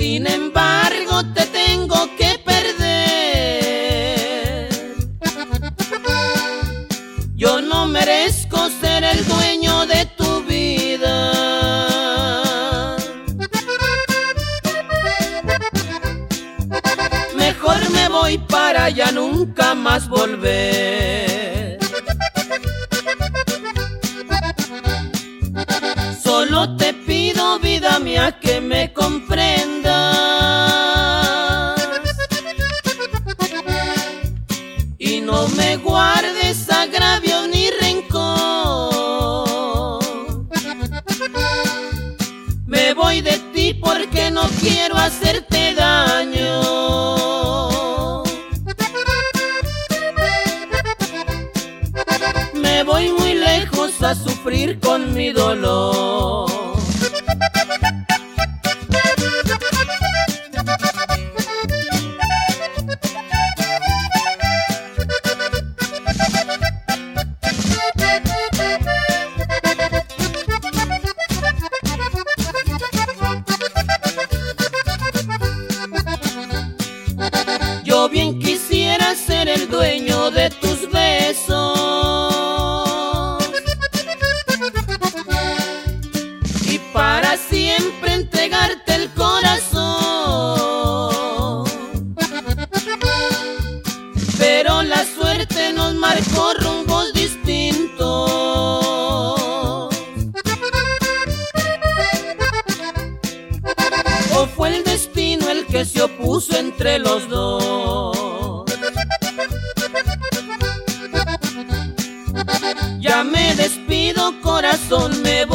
sin embargo te tengo que perder. Yo no merezco ser el dueño de tu vida. Mejor me voy para ya nunca más volver. Solo te pido, vida mía, que me comprendas y no me guardes agravio ni rencor. Me voy de ti porque no quiero hacerte daño. Me voy muy lejos a sufrir con mi dolor. Yo bien quisiera ser el dueño de tus besos y para siempre entregarte el corazón. Pero la suerte nos marcó rumbos distintos. ¿O fue el destino el que se opuso entre los dos? Ya me despido, corazón, me voy.